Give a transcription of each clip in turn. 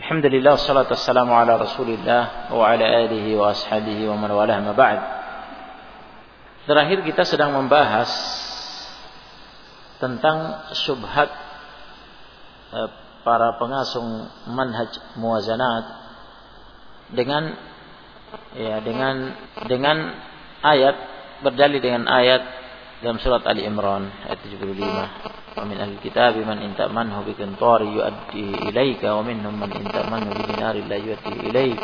Alhamdulillah wassalatu wassalamu ala Rasulillah wa ala alihi wa ashabihi wa man walah ma ba'd. Terakhir kita sedang membahas tentang syubhat para pengasung manhaj muwazanat dengan ayat, berdalil dengan ayat dalam surat Ali Imran ayat 75. Wa min ahli kitab man in ta'manhu bi qintar yu'addi ilaika wa minhum man in ta'manhu bi dinar la yu'addi ilaik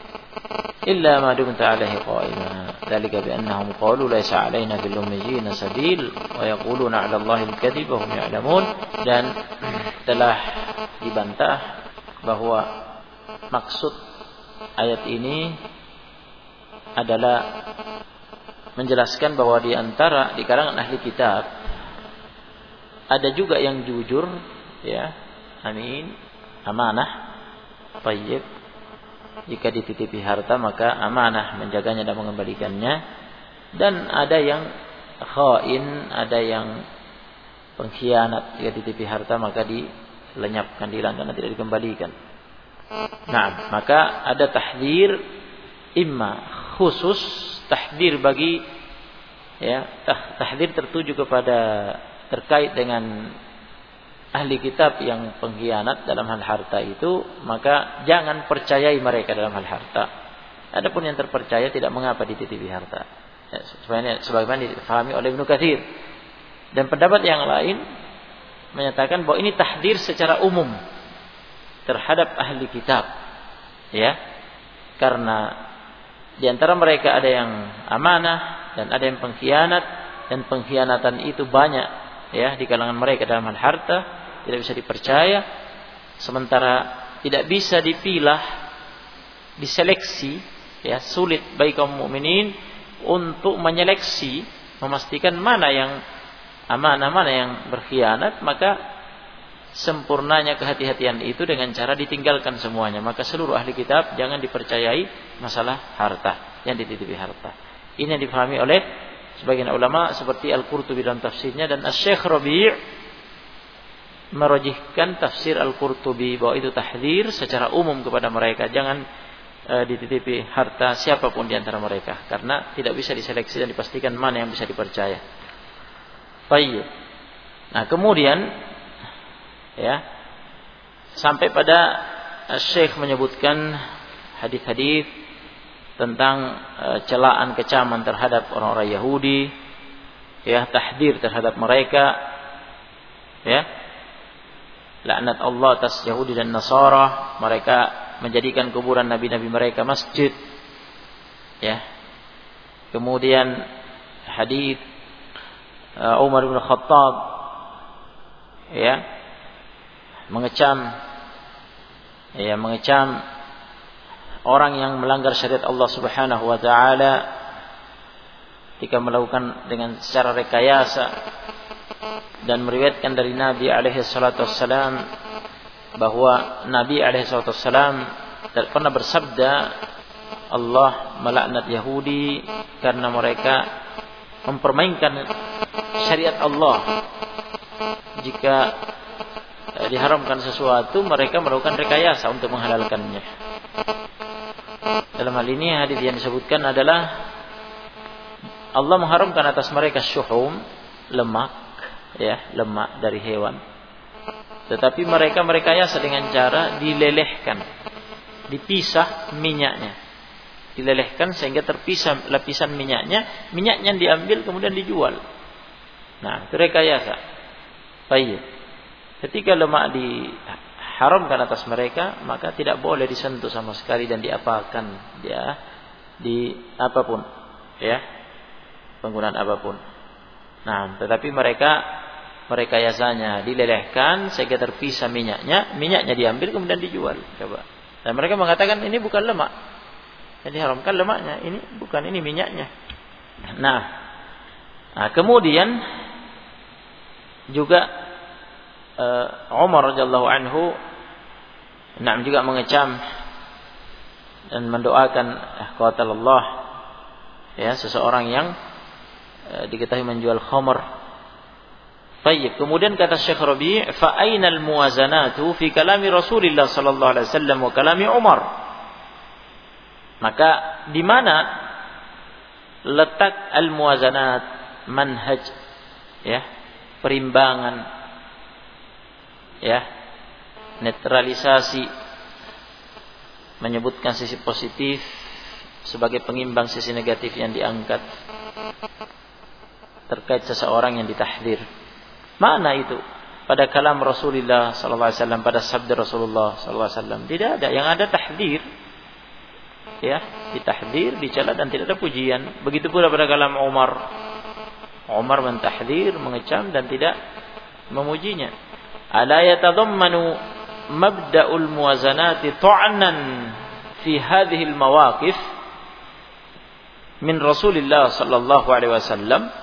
illa ma dumta alaihi qa'ima dzalika bi annahum qalu laysa 'alaina bil ummiyyin sabil wa yaquluna 'ala Allahi al-kadhib wa hum ya'lamun. Dan telah dibantah bahwa maksud ayat ini adalah menjelaskan bahwa di antara di kalangan ahli kitab ada juga yang jujur, ya, amin, amanah, tayyib. Jika dititipi harta maka amanah menjaganya dan mengembalikannya. Dan ada yang khain, ada yang pengkhianat. Jika dititipi harta maka dilenyapkan, dihilangkan dan tidak dikembalikan. Nah, maka ada tahdzir imma khusus, tahdzir bagi, ya, tahdzir tertuju kepada terkait dengan ahli kitab yang pengkhianat dalam hal harta itu, maka jangan percayai mereka dalam hal harta. Adapun yang terpercaya tidak mengapa dititipi harta. Ya, sebagaimana difahami oleh Ibnu Katsir. Dan pendapat yang lain menyatakan bahwa ini tahdzir secara umum terhadap ahli kitab. Ya. Karena di antara mereka ada yang amanah dan ada yang pengkhianat, dan pengkhianatan itu banyak, ya, di kalangan mereka dalam hal harta, tidak bisa dipercaya, sementara tidak bisa dipilah, diseleksi, ya, sulit bagi kaum mukminin untuk menyeleksi, memastikan mana yang amanah, mana yang berkhianat. Maka sempurnanya kehati-hatian itu dengan cara ditinggalkan semuanya. Maka seluruh ahli kitab jangan dipercayai masalah harta, yang dititipi harta. Ini yang dipahami oleh sebagian ulama seperti Al-Qurtubi dalam tafsirnya, dan Asy-Syaikh Rabi' merajihkan tafsir Al-Qurtubi bahwa itu tahdzir secara umum kepada mereka, jangan dititipi harta siapapun di antara mereka, karena tidak bisa diseleksi dan dipastikan mana yang bisa dipercaya. Baik. Nah, kemudian, ya, sampai pada Syekh menyebutkan hadis-hadis tentang celaan, kecaman terhadap orang-orang Yahudi, ya, tahdzir terhadap mereka, ya, laknat Allah atas Yahudi dan Nasara, mereka menjadikan kuburan nabi-nabi mereka masjid, ya. Kemudian hadis Umar bin Khattab, ya, mengecam orang yang melanggar syariat Allah Subhanahu wa taala ketika melakukan dengan secara rekayasa, dan meriwayatkan dari Nabi alaihi salatu wassalam bahwa Nabi alaihi salatu wassalam pernah bersabda, Allah melaknat Yahudi karena mereka mempermainkan syariat Allah. Jika diharamkan sesuatu, mereka melakukan rekayasa untuk menghalalkannya. Dalam hal ini hadis yang disebutkan adalah Allah mengharamkan atas mereka syuhum, lemak, ya, lemak dari hewan. Tetapi mereka merekayasa dengan cara dilelehkan, dipisah minyaknya, dilelehkan sehingga terpisah lapisan minyaknya diambil kemudian dijual. Nah, itu rekayasa. Baik. Ketika lemak diharamkan atas mereka, maka tidak boleh disentuh sama sekali dan diapakan, ya, di apapun, ya, penggunaan apapun. Nah, tetapi mereka merekayasanya, dilelehkan sehingga terpisah minyaknya diambil kemudian dijual. Coba. Dan mereka mengatakan ini bukan lemak, yang diharamkan lemaknya, ini bukan, ini minyaknya. Nah, kemudian juga Umar radhiyallahu anhu juga mengecam dan mendoakan qatalallah, ya, seseorang yang diketahui menjual khamr, Baik, kemudian kata Syekh Rabi', fa ainal muwazanatu fi kalami Rasulillah sallallahu alaihi wasallam wa kalami Umar. Maka di mana letak al-muwazanat, manhaj, ya, perimbangan, ya, netralisasi, menyebutkan sisi positif sebagai pengimbang sisi negatif yang diangkat terkait seseorang yang ditahdir. Mana itu? Pada kalam Rasulullah sallallahu alaihi wasallam, pada sabda Rasulullah sallallahu alaihi wasallam tidak ada. Yang ada tahdir. Ya, ditahdir, dicela dan tidak ada pujian. Begitu pula pada kalam Umar. Umar mentahdir, mengecam dan tidak memujinya. Ala yatadammanu mabda'ul muwazanati ta'nan fi hadhihi al-mawaqif min Rasulillah sallallahu alaihi wasallam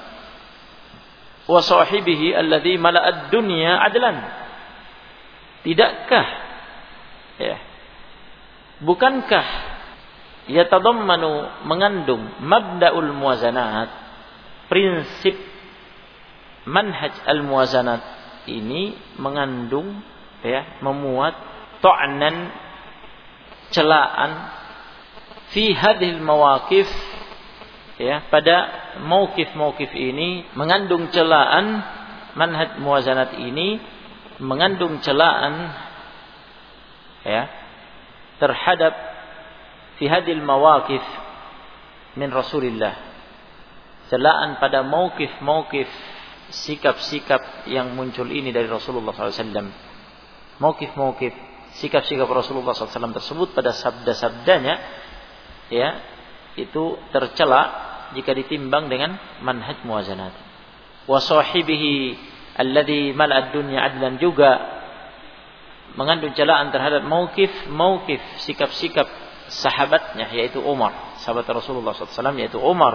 wa sahibihi alladhi mala'ad dunya adlan. Tidakkah, ya, bukankah yatadammanu, mengandung mabda'ul muwazanat, prinsip manhaj al-muwazanat ini mengandung, ya, memuat ta'nan, celaan, fi hadhil mawaqif, ya, pada mauqif-mauqif ini mengandung celaan, manhaj muwazanat ini mengandung celaan, ya, terhadap fi hadhil mawaqif min Rasulillah, celaan pada mauqif-mauqif, sikap-sikap yang muncul ini dari Rasulullah SAW. Mauqif-mauqif, sikap-sikap Rasulullah SAW tersebut pada sabda-sabdanya, ya, itu tercela jika ditimbang dengan manhaj muwazanat. Wa sahibihi alladhi mala'ad dunya adlan, juga mengandung celaan terhadap mauqif, sikap-sikap sahabatnya, yaitu Umar, sahabat Rasulullah SAW, yaitu Umar,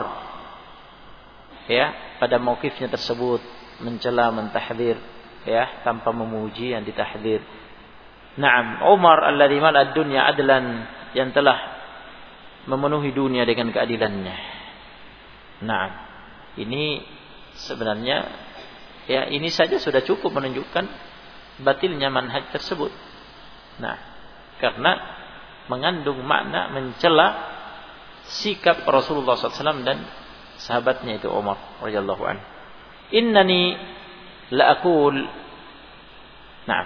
ya, pada mauqifnya tersebut mencela, mentahdir, ya, tanpa memuji yang ditahdir. Naam, Umar alladzi mala'ad dunya adlan, yang telah memenuhi dunia dengan keadilannya. Naam, ini sebenarnya, ya, ini saja sudah cukup menunjukkan batilnya manhaj tersebut. Nah, karena mengandung makna mencela sikap Rasulullah SAW dan sahabatnya itu Umar radhiyallahu anhu. Innani la aqul, na'am,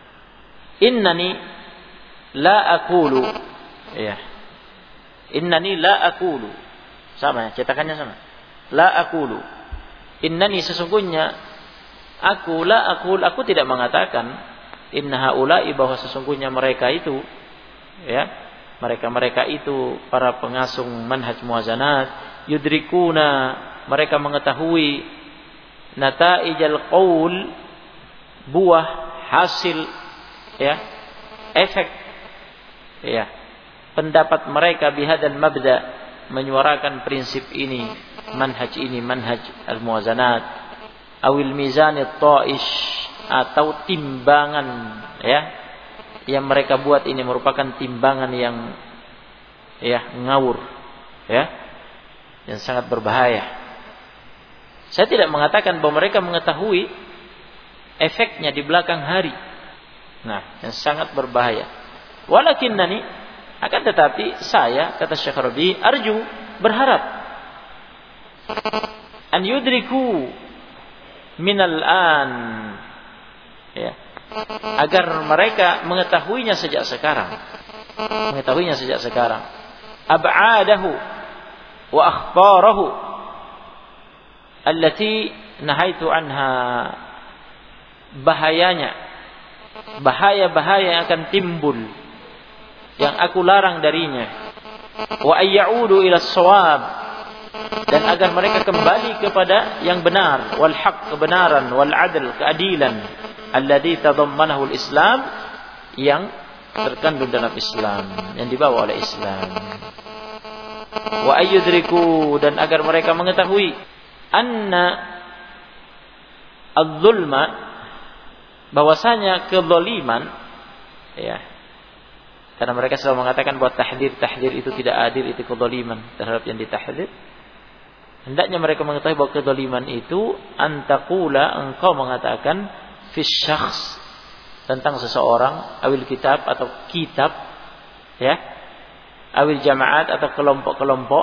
innani la aqulu, ya, innani la aqulu, sama, cetakannya sama, la aqulu, innani, sesungguhnya aku, la aqul, aku tidak mengatakan, inna haula'i, bahwa sesungguhnya mereka itu, ya, mereka itu para pengasung manhaj muwazanat, yudrikuna, mereka mengetahui, nataijal qaul, buah, hasil, ya, efek, ya, pendapat mereka bihadal mabda, menyuarakan prinsip ini, manhaj al-muwazanat, awil mizan at-ta'ish, atau timbangan, ya, yang mereka buat ini merupakan timbangan yang, ya, ngawur, ya, yang sangat berbahaya. Saya tidak mengatakan bahwa mereka mengetahui efeknya di belakang hari. Nah, yang sangat berbahaya. Walakinnani, akan tetapi saya, kata Syekh Rabi', arju, berharap, an yudriku minal an, ya, agar mereka mengetahuinya sejak sekarang, ab'adahu wa akhbarahu allati nahaitu anha, bahaya-bahaya yang akan timbul, yang aku larang darinya, wa ayyaudu ila shawab, dan agar mereka kembali kepada yang benar, wal haq, kebenaran, wal adl, keadilan, alladzi tadammanahu al-Islam, yang terkandung dalam Islam, yang dibawa oleh Islam. Wa ayyudriku, dan agar mereka mengetahui, anna az-zulma, bahwasanya kezaliman, ya, karena mereka selalu mengatakan bahwa tahdir itu tidak adil, itu kezaliman terhadap yang ditahdir. hendaknya mereka mengetahui bahwa kezaliman itu antakula, engkau mengatakan fi syakhs, tentang seseorang, awil kitab atau kitab, ya, awil jamaat atau kelompok-kelompok,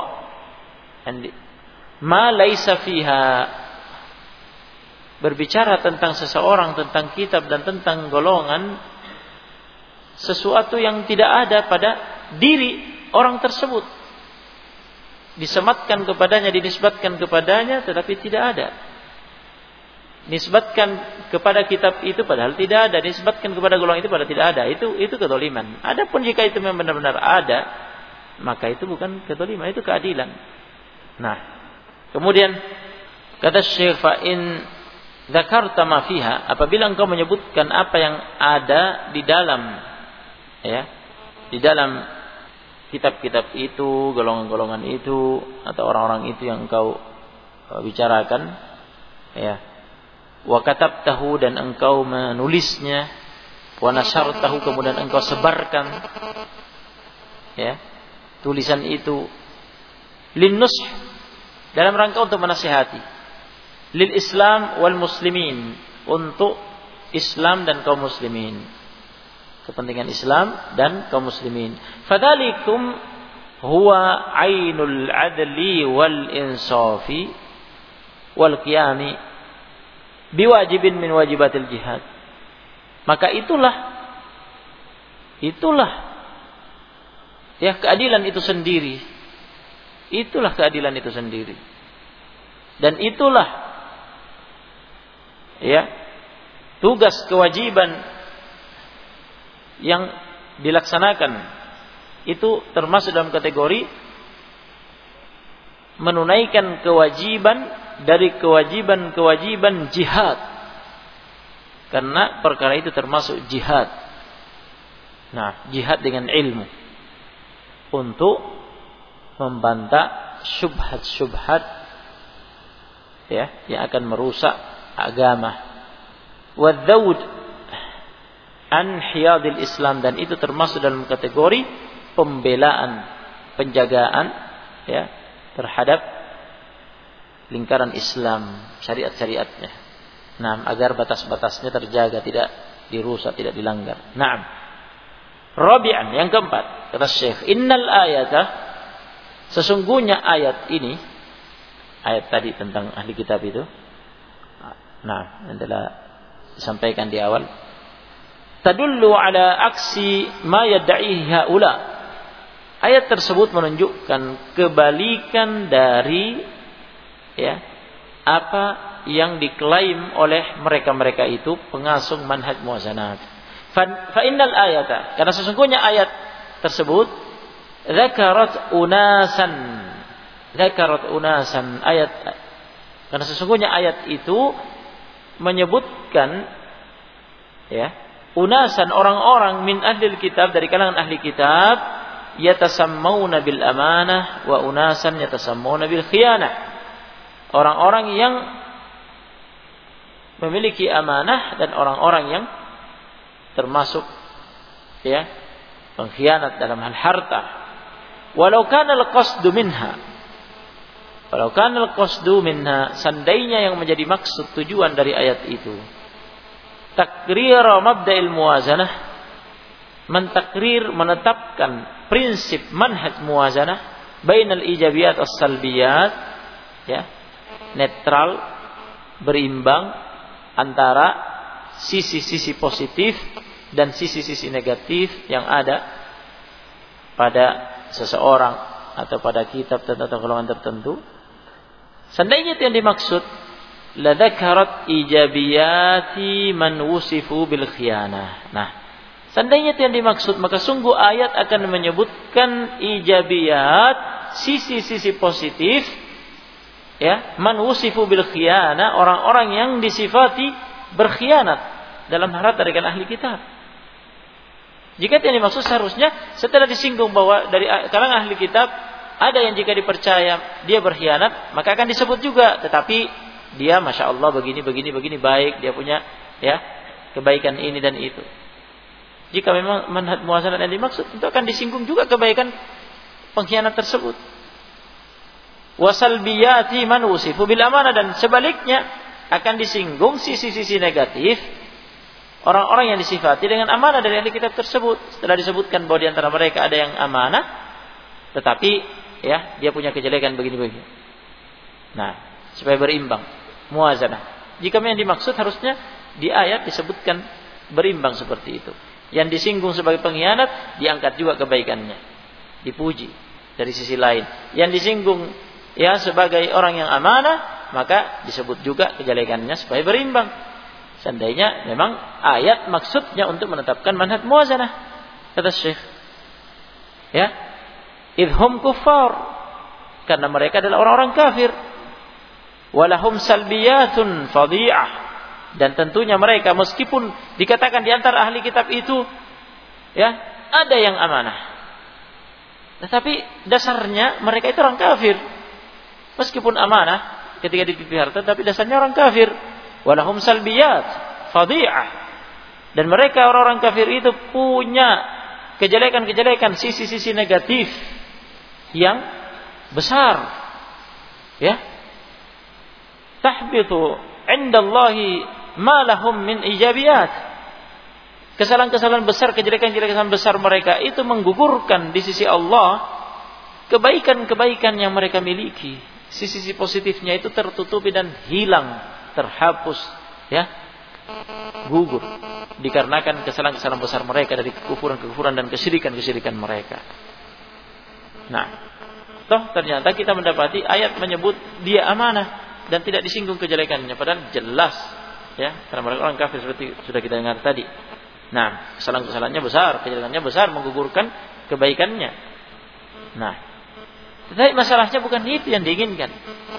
ma laisa fiha, berbicara tentang seseorang, tentang kitab dan tentang golongan, sesuatu yang tidak ada pada diri orang tersebut, disematkan kepadanya, dinisbatkan kepadanya, tetapi tidak ada. Nisbatkan kepada kitab itu padahal tidak ada, nisbatkan kepada golongan itu padahal tidak ada. Itu kezaliman. Adapun jika itu memang benar-benar ada, maka itu bukan kezaliman, itu keadilan. Nah, kemudian kata Syekh, fa in dzakarta ma fiha, apabila engkau menyebutkan apa yang ada di dalam, ya, di dalam kitab-kitab itu, golongan-golongan itu atau orang-orang itu yang engkau bicarakan, ya, wa katabtahu, dan engkau menulisnya, wa nashartahu, kemudian engkau sebarkan, ya, tulisan itu, linnush, dalam rangka untuk menasihati, lil Islam wal muslimin, untuk Islam dan kaum muslimin, kepentingan Islam dan kaum muslimin. Fadzalikum huwa ainul adli wal insafi wal qiyami biwajibin min wajibatil jihad. Maka itulah ya keadilan itu sendiri. Itulah keadilan itu sendiri. Dan itulah, ya, tugas kewajiban yang dilaksanakan. Itu termasuk dalam kategori menunaikan kewajiban dari kewajiban jihad. Karena perkara itu termasuk jihad. Nah, jihad dengan ilmu untuk membantah syubhat-syubhat, ya, yang akan merusak agama. Wadzaud an hiyadil Islam, dan itu termasuk dalam kategori pembelaan, penjagaan, ya, terhadap lingkaran Islam, syariat-syariatnya. Nah, agar batas-batasnya terjaga, tidak dirusak, tidak dilanggar. Naam. Rabi'an, yang keempat, kata Syekh, innal ayata, sesungguhnya ayat ini, ayat tadi tentang ahli kitab itu, nah, adalah disampaikan di awal, tadullu ala aksi ma yad'ihi haula. Ayat tersebut menunjukkan kebalikan dari, ya, apa yang diklaim oleh mereka-mereka itu pengusung manhaj muwazanat. Fa innal ayata, karena sesungguhnya ayat tersebut dzakarat unasan, ayat, karena sesungguhnya ayat itu menyebutkan, ya, unasan, orang-orang min ahlil kitab, dari kalangan ahli kitab, yatasammawna bil amanah wa unasan yatasammawna bil khiyanah. Orang-orang yang memiliki amanah dan orang-orang yang termasuk, ya, pengkhianat dalam hal harta. Walau kana al-qasdu minha, seandainya yang menjadi maksud tujuan dari ayat itu takrir mabda'il muwazanah, mentakrir, menetapkan prinsip manhaj muwazanah bainal ijabiyat as-salbiyat, ya, netral, berimbang antara sisi-sisi positif dan sisi-sisi negatif yang ada pada seseorang atau pada kitab atau golongan tertentu. Seandainya itu yang dimaksud, la dzakarat ijabiyati man wusifu bil khiyanah. Nah, seandainya itu yang dimaksud, maka sungguh ayat akan menyebutkan ijabiyat, sisi-sisi positif, ya, man wusifu bil khiyanah, orang-orang yang disifati berkhianat dalam harta dengan ahli kitab. Jika yang dimaksud, seharusnya setelah disinggung bahwa dari kalangan ahli kitab ada yang jika dipercaya dia berkhianat, maka akan disebut juga, tetapi dia masya Allah begini baik, dia punya, ya, kebaikan ini dan itu. Jika memang manhaj muwazanah yang dimaksud, itu akan disinggung juga kebaikan pengkhianat tersebut. wa salbiyati man usifu bil amanah, dan sebaliknya akan disinggung sisi-sisi negatif orang-orang yang disifati dengan amanah dari ahli kitab tersebut. Setelah disebutkan bahwa di antara mereka ada yang amanah, tetapi ya dia punya kejelekan begini-begini. Nah, supaya berimbang, muwazanah. Jika yang dimaksud harusnya di ayat disebutkan berimbang seperti itu. Yang disinggung sebagai pengkhianat diangkat juga kebaikannya, dipuji dari sisi lain. Yang disinggung ya sebagai orang yang amanah, maka disebut juga kejelekannya supaya berimbang. Seandainya memang ayat maksudnya untuk menetapkan manhaj muwazanah, kata Syekh. Ya, idhum kuffar, karena mereka adalah orang-orang kafir. Walahum salbiyatun fadhi'ah, dan tentunya mereka meskipun dikatakan di antara ahli kitab itu ya ada yang amanah, tetapi dasarnya mereka itu orang kafir. Meskipun amanah ketika dititipi harta, tapi dasarnya orang kafir. Walahum salbiyat fadhi'ah, dan mereka orang-orang kafir itu punya kejelekan-kejelekan, sisi-sisi negatif yang besar. Ya, tahbitu indallahi ma lahum min ijabiyat. Kesalahan-kesalahan besar, kejelekan-kejelekan besar mereka itu menggugurkan di sisi Allah kebaikan-kebaikan yang mereka miliki. Sisi-sisi positifnya itu tertutupi dan hilang, terhapus, ya, gugur dikarenakan kesalahan-kesalahan besar mereka dari kekufuran-kekufuran dan kesyirikan-kesyirikan mereka. Nah, toh ternyata kita mendapati ayat menyebut dia amanah dan tidak disinggung kejelekannya, padahal jelas ya, karena mereka orang kafir seperti sudah kita dengar tadi. Nah, kesalahan-kesalahannya besar, kejelekannya besar, menggugurkan kebaikannya. Nah, tetapi masalahnya bukan itu yang diinginkan.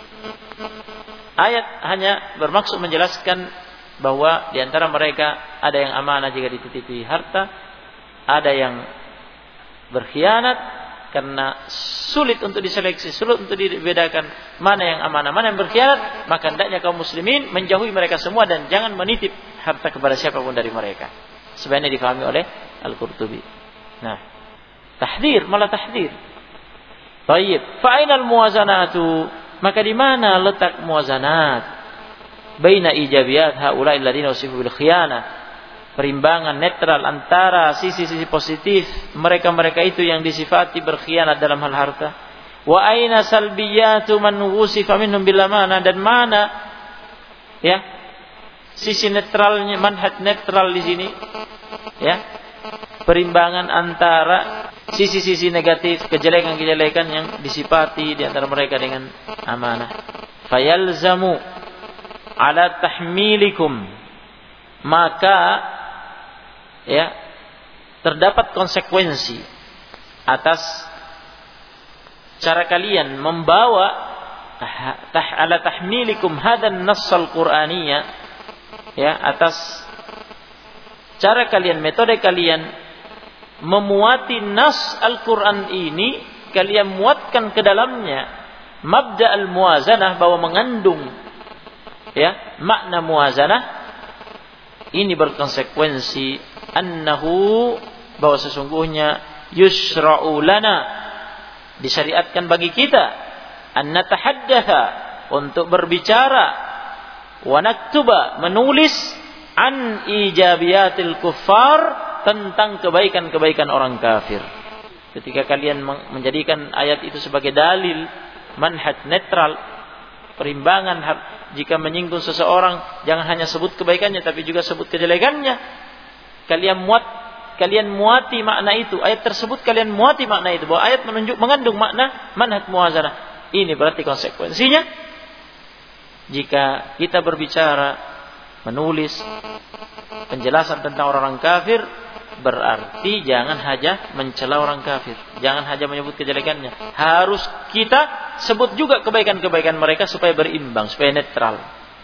Ayat hanya bermaksud menjelaskan bahwa di antara mereka ada yang amanah jika dititipi harta, ada yang berkhianat karena sulit untuk diseleksi, sulit untuk dibedakan mana yang amanah, mana yang berkhianat. Maka hendaknya kaum muslimin menjauhi mereka semua dan jangan menitip harta kepada siapapun dari mereka. Sebenarnya difahami oleh Al-Qurtubi. Nah, tahdzir, malah tahdzir. Baik, fa ainal muwazanatu? Maka di mana letak muwazanat baina ijabiyat haula'i alladziina usifu bil khiyanah, perimbangan netral antara sisi-sisi positif mereka-mereka itu yang disifati berkhianat dalam hal harta, wa aina salbiyatu man usifa minhum bil amanah, dan mana ya sisi netralnya, manhaj netral di sini ya, perimbangan antara sisi-sisi negatif, kejelekan-kejelekan yang disifati di antara mereka dengan amanah. Fayalzamu ala tahmilikum, maka ya terdapat konsekuensi atas cara kalian membawa ala tahmilikum hadan nassal qur'aniyya, ya, atas cara kalian, metode kalian memuati nas Al-Quran ini, kalian muatkan ke dalamnya mabda al-muwazanah, bahwa mengandung ya makna muwazanah. Ini berkonsekuensi annahu, bahwa sesungguhnya yusra'u lana, disyariatkan bagi kita, an natahaddatha, untuk berbicara, wa naktuba, menulis, an ijabiyatil kuffar, tentang kebaikan-kebaikan orang kafir. Ketika kalian menjadikan ayat itu sebagai dalil manhaj netral, perimbangan, jika menyinggung seseorang jangan hanya sebut kebaikannya tapi juga sebut kejelekannya. Kalian muati makna itu, ayat tersebut kalian muati makna itu, bahwa ayat mengandung makna manhaj muwazanah. Ini berarti konsekuensinya jika kita berbicara, menulis penjelasan tentang orang kafir, berarti jangan hanya mencela orang kafir, jangan hanya menyebut kejelekannya, harus kita sebut juga kebaikan-kebaikan mereka supaya berimbang, supaya netral.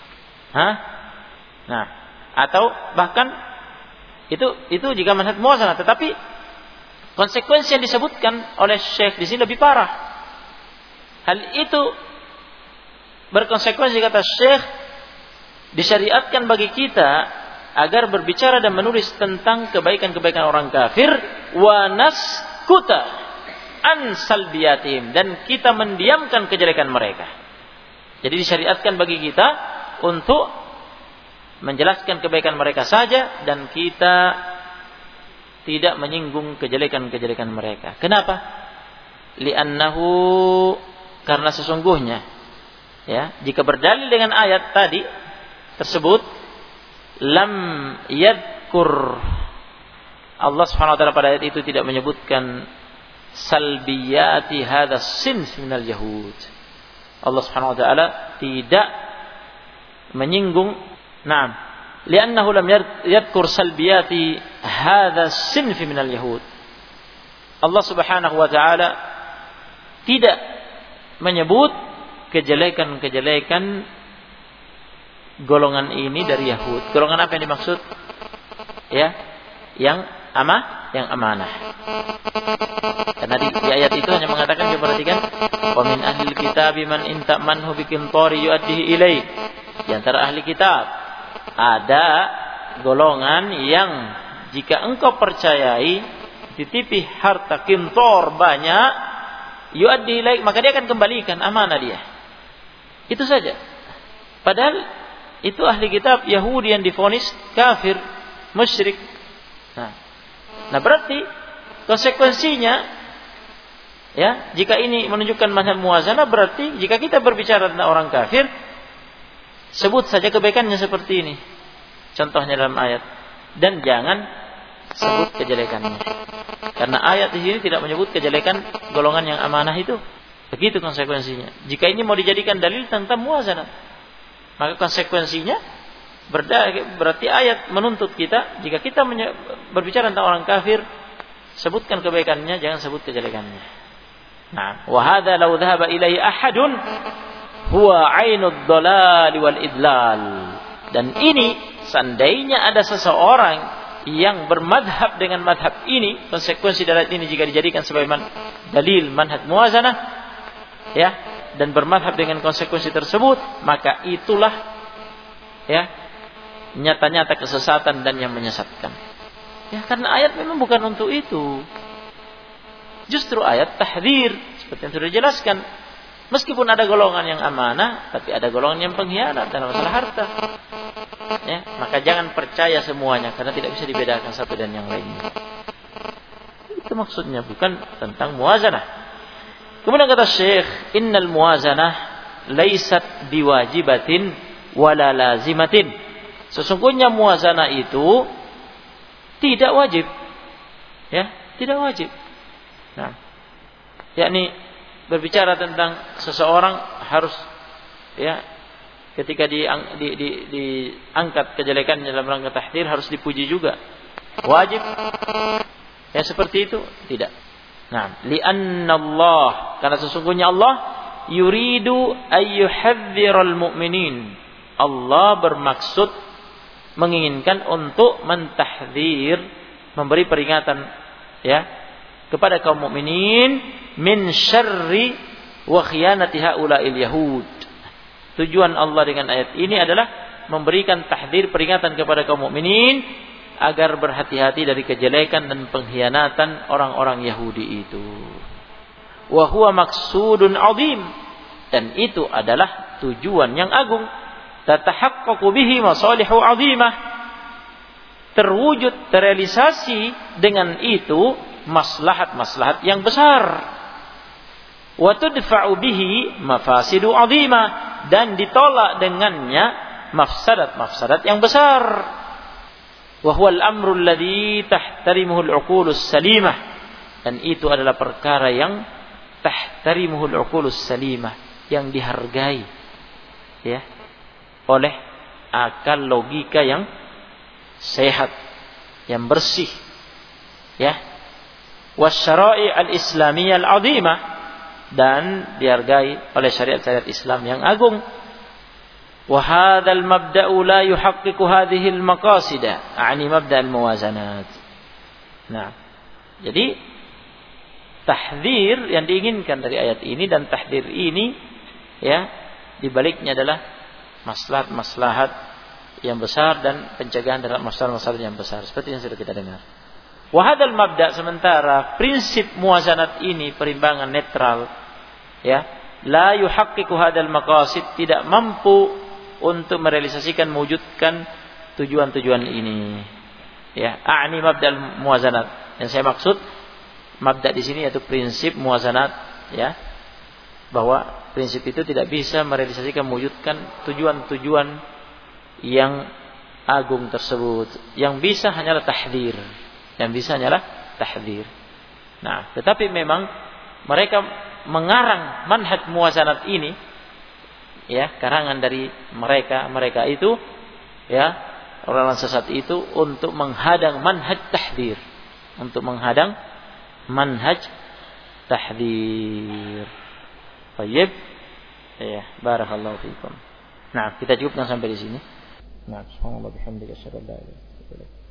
Nah, atau bahkan itu jika manhaj muwazanah, tetapi konsekuensi yang disebutkan oleh Syekh di sini lebih parah. Hal itu berkonsekuensi, kata Syekh, disyariatkan bagi kita agar berbicara dan menulis tentang kebaikan-kebaikan orang kafir, wa naskuta, an salbiyatihim, dan kita mendiamkan kejelekan mereka. Jadi disyariatkan bagi kita untuk menjelaskan kebaikan mereka saja dan kita tidak menyinggung kejelekan-kejelekan mereka. Kenapa? Li'annahu, karena sesungguhnya ya, jika berdalil dengan ayat tadi tersebut, lam yadkur, Allah Subhanahu wa taala pada ayat itu tidak menyebutkan salbiyati hadzal sins minal yahud. Allah Subhanahu wa taala tidak menyinggung, na'am, li'annahu lam yadkur salbiyati hadzal sinf minal yahud. Allah Subhanahu wa taala tidak menyebut kejelekan-kejelekan golongan ini dari Yahud. Golongan apa yang dimaksud? Ya, yang amanah. Karena di ayat itu hanya mengatakan, coba perhatikan, wa min ahlil kitabi man in ta'manhu biqinṭari yu'addihi ilaik. Di antara ahli kitab ada golongan yang jika engkau percayai titipi harta kintor banyak, yu'addihi ilaik, maka dia akan kembalikan amanah dia. Itu saja. Padahal itu ahli kitab Yahudi yang divonis kafir, musyrik. Nah berarti konsekuensinya, ya, jika ini menunjukkan mazhab muwazanah, berarti jika kita berbicara tentang orang kafir, sebut saja kebaikannya seperti ini, contohnya dalam ayat, dan jangan sebut kejelekannya, karena ayat di sini tidak menyebut kejelekan golongan yang amanah itu. Begitu konsekuensinya. Jika ini mau dijadikan dalil tentang muwazanah, maka konsekuensinya berarti ayat menuntut kita, jika kita berbicara tentang orang kafir, sebutkan kebaikannya, jangan sebut kejelekannya. Nah, wa hadza law dhahaba ilaihi ahadun huwa 'ainud dhalal wal idlal. Dan ini seandainya ada seseorang yang bermadhab dengan madhab ini, konsekuensi dari ini jika dijadikan sebagai dalil manhaj muwazanah, ya, dan bermadhab dengan konsekuensi tersebut, maka itulah, ya, nyata-nyata kesesatan dan yang menyesatkan. Ya, karena ayat memang bukan untuk itu. Justru ayat tahdzir, seperti yang sudah dijelaskan. Meskipun ada golongan yang amanah, tapi ada golongan yang pengkhianat dalam masalah harta. Ya, maka jangan percaya semuanya, karena tidak bisa dibedakan satu dan yang lainnya. Itu maksudnya, bukan tentang muwazanah. Kemudian kata Syekh, innal muwazanah laysat biwajibatin wala lazimatin. Sesungguhnya muwazanah itu tidak wajib. Ya, tidak wajib. Nah, yakni berbicara tentang seseorang harus, ya, ketika diangkat kejelekannya dalam rangka tahdzir harus dipuji juga. Wajib? Ya, seperti itu? Tidak. Nah, li'anna Allah, karena sesungguhnya Allah yuridu ayyuhadziral mu'minin. Allah bermaksud menginginkan untuk mentahdzir, memberi peringatan, ya, kepada kaum mukminin min syarri wa khiyanati haula'il yahud. Tujuan Allah dengan ayat ini adalah memberikan tahdzir, peringatan kepada kaum mukminin agar berhati-hati dari kejelekan dan pengkhianatan orang-orang Yahudi itu. Wa huwa maqsudun 'azim, dan itu adalah tujuan yang agung. Tatahaqqaqu bihi masalihu 'azimah, terwujud, terrealisasi dengan itu maslahat-maslahat yang besar. Wa tudfa'u bihi mafasidu 'azimah, dan ditolak dengannya mafsadat-mafsadat yang besar. Wa huwal amru alladhi tahtarimuhu al-'uqulus salimah, dan itu adalah perkara yang tahtarimuhu al-'uqulus salimah, yang dihargai, ya, oleh akal logika yang sehat, yang bersih, ya, wasyara'i al-islamiyah al-'azimah, dan dihargai oleh syariat-syariat Islam yang agung. Wa hadzal mabda'u la yuhaqqiqu hadhihi al-maqasida, a'ni mabda' al-muwazanat. Nah, jadi tahdzir yang diinginkan dari ayat ini dan tahdzir ini, ya, dibaliknya adalah maslahat-maslahat yang besar dan pencegahan terhadap masalah-masalah yang besar, seperti yang sudah kita dengar. Wahadal mabda, sementara prinsip muwazanat ini, perimbangan netral, ya, la yuhaqqiqu hadal maqasid, tidak mampu untuk merealisasikan, mewujudkan tujuan-tujuan ini. Ya, a'ni mabda'al muwazanat. Yang saya maksud mabda di sini yaitu prinsip muwazanat, ya. Bahwa prinsip itu tidak bisa merealisasikan, mewujudkan tujuan-tujuan yang agung tersebut. Yang bisa hanyalah tahdzir. Nah, tetapi memang mereka mengarang manhaj muwazanat ini, ya, karangan dari mereka itu, ya, orang-orang sesat itu, untuk menghadang manhaj tahdzir, Baik. Ya, barakallahu fiikum. Nah, kita cukupkan sampai di sini. Nah, subhanallah bihamdika asyhadu an la ilaha illa anta